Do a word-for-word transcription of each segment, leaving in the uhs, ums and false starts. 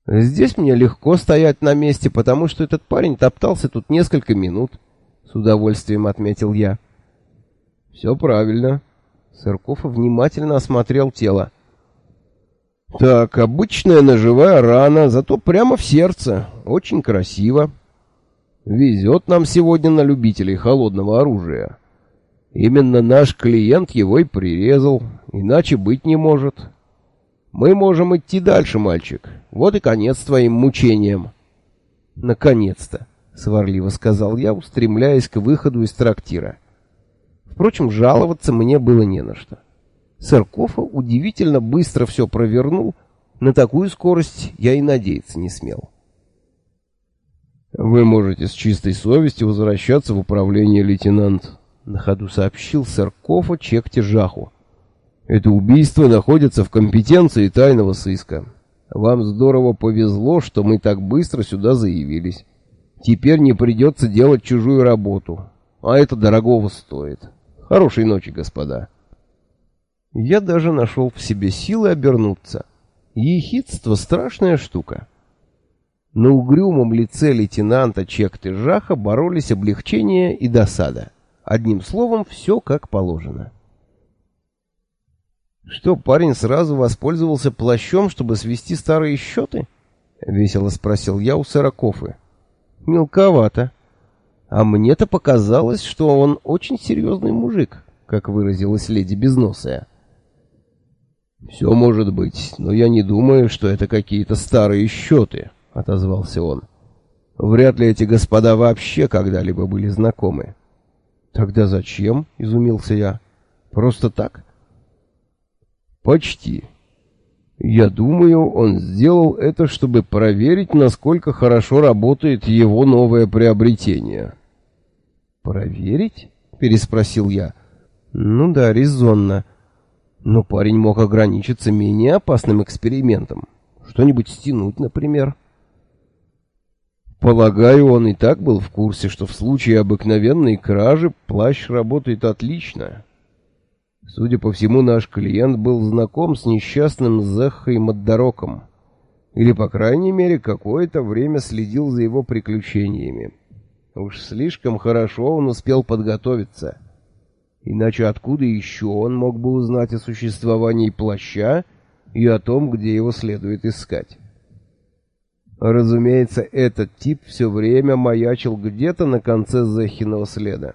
Здесь мне легко стоять на месте, потому что этот парень топтался тут несколько минут, с удовольствием отметил я. Все правильно. Сырков внимательно осмотрел тело. Так, обычная ножевая рана, зато прямо в сердце. Очень красиво. Везет нам сегодня на любителей холодного оружия. Именно наш клиент его и прирезал, иначе быть не может. Мы можем идти дальше, мальчик. Вот и конец твоим мучениям. Наконец-то, сварливо сказал я, устремляясь к выходу из трактира. Впрочем, жаловаться мне было не на что. Сырков удивительно быстро все провернул, на такую скорость я и надеяться не смел. «Вы можете с чистой совестью возвращаться в управление, лейтенант», — на ходу сообщил Сырков Чекте Жаху. «Это убийство находится в компетенции тайного сыска. Вам здорово повезло, что мы так быстро сюда заявились. Теперь не придется делать чужую работу, а это дорогого стоит. Хорошей ночи, господа». Я даже нашел в себе силы обернуться. Ехидство — страшная штука. На угрюмом лице лейтенанта Чекты Жаха боролись облегчение и досада. Одним словом, все как положено. «Что, парень сразу воспользовался плащом, чтобы свести старые счеты?» — весело спросил я у Сырокофы. «Мелковато. А мне-то показалось, что он очень серьезный мужик», как выразилась леди Безносая. «Все может быть, но я не думаю, что это какие-то старые счеты», — отозвался он. «Вряд ли эти господа вообще когда-либо были знакомы». «Тогда зачем?» — изумился я. «Просто так?» «Почти. Я думаю, он сделал это, чтобы проверить, насколько хорошо работает его новое приобретение». «Проверить?» — переспросил я. «Ну да, резонно. Но парень мог ограничиться менее опасным экспериментом. Что-нибудь стянуть, например». «Полагаю, он и так был в курсе, что в случае обыкновенной кражи плащ работает отлично. Судя по всему, наш клиент был знаком с несчастным Зехой Маддароком. Или, по крайней мере, какое-то время следил за его приключениями. Уж слишком хорошо он успел подготовиться. Иначе откуда еще он мог бы узнать о существовании плаща и о том, где его следует искать? Разумеется, этот тип все время маячил где-то на конце Зехиного следа».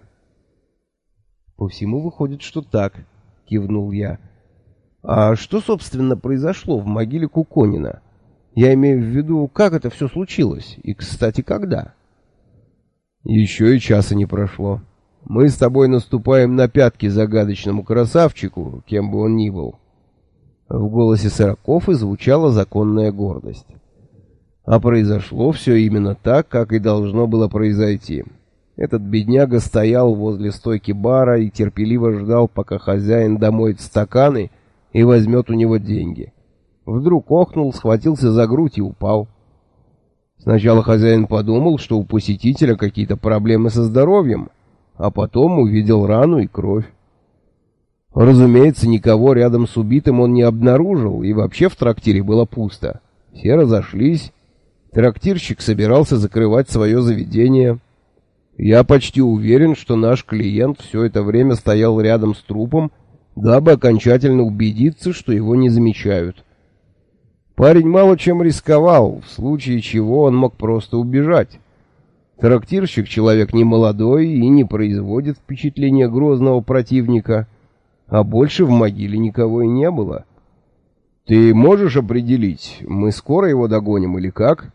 «По всему выходит, что так», — кивнул я. «А что, собственно, произошло в могиле Куконина? Я имею в виду, как это все случилось, и, кстати, когда?» «Еще и часа не прошло. Мы с тобой наступаем на пятки загадочному красавчику, кем бы он ни был». В голосе Сырокофы звучала законная гордость. А произошло все именно так, как и должно было произойти. Этот бедняга стоял возле стойки бара и терпеливо ждал, пока хозяин домоет стаканы и возьмет у него деньги. Вдруг охнул, схватился за грудь и упал. Сначала хозяин подумал, что у посетителя какие-то проблемы со здоровьем, а потом увидел рану и кровь. Разумеется, никого рядом с убитым он не обнаружил, и вообще в трактире было пусто. Все разошлись. Трактирщик собирался закрывать свое заведение. Я почти уверен, что наш клиент все это время стоял рядом с трупом, дабы окончательно убедиться, что его не замечают. Парень мало чем рисковал, в случае чего он мог просто убежать. Трактирщик человек не молодой и не производит впечатления грозного противника, а больше в могиле никого и не было. Ты можешь определить, мы скоро его догоним или как?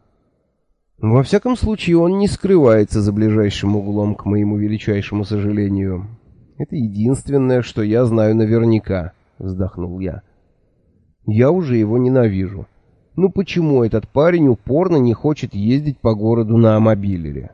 Во всяком случае, он не скрывается за ближайшим углом, к моему величайшему сожалению. Это единственное, что я знаю наверняка, вздохнул я. Я уже его ненавижу. Ну почему этот парень упорно не хочет ездить по городу на мобилере?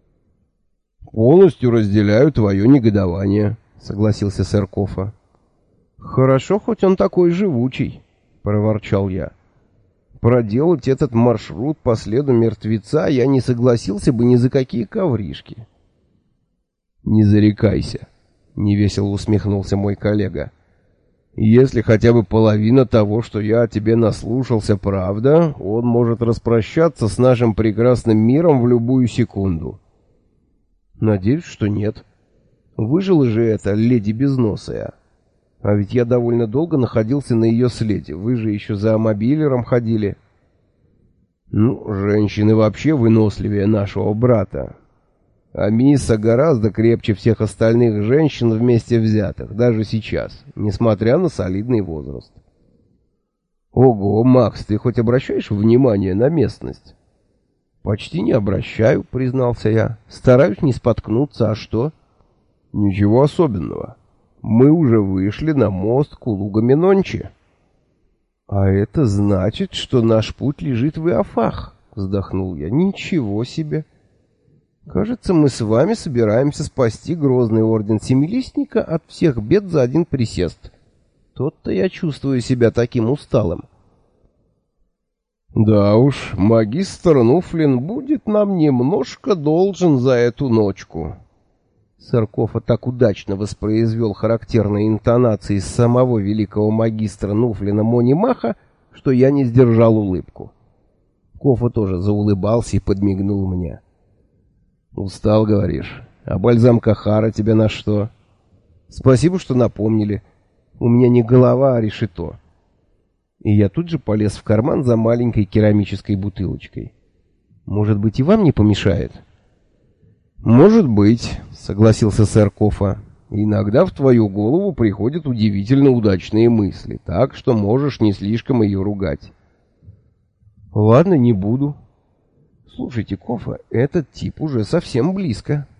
Полностью разделяю твое негодование, согласился Сыркофа. Хорошо, хоть он такой живучий, проворчал я. Проделать этот маршрут по следу мертвеца я не согласился бы ни за какие ковришки. Не зарекайся, невесело усмехнулся мой коллега. Если хотя бы половина того, что я о тебе наслушался, правда, он может распрощаться с нашим прекрасным миром в любую секунду. Надеюсь, что нет. Выжила же эта леди безносая. А ведь я довольно долго находился на ее следе. Вы же еще за мобилером ходили. Ну, женщины вообще выносливее нашего брата. А Мисса гораздо крепче всех остальных женщин вместе взятых, даже сейчас, несмотря на солидный возраст. Ого, Макс, ты хоть обращаешь внимание на местность? Почти не обращаю, признался я. Стараюсь не споткнуться, а что? Ничего особенного. Мы уже вышли на мост Кулуга-Менончи. А это значит, что наш путь лежит в Иофах, вздохнул я. Ничего себе. Кажется, мы с вами собираемся спасти грозный орден Семилистника от всех бед за один присест. Тот-то я чувствую себя таким усталым. Да уж, магистр Нуфлин будет нам немножко должен за эту ночку. Саркофа так удачно воспроизвел характерные интонации самого великого магистра Нуфлина Монимаха, что я не сдержал улыбку. Кофа тоже заулыбался и подмигнул мне. «Устал, говоришь? А бальзам Кахара тебе на что?» «Спасибо, что напомнили. У меня не голова, а решето». И я тут же полез в карман за маленькой керамической бутылочкой. «Может быть, и вам не помешает?» «Может быть», — согласился сэр Кофа. «Иногда в твою голову приходят удивительно удачные мысли, так что можешь не слишком ее ругать». «Ладно, не буду». «Слушайте, Кофа, этот тип уже совсем близко».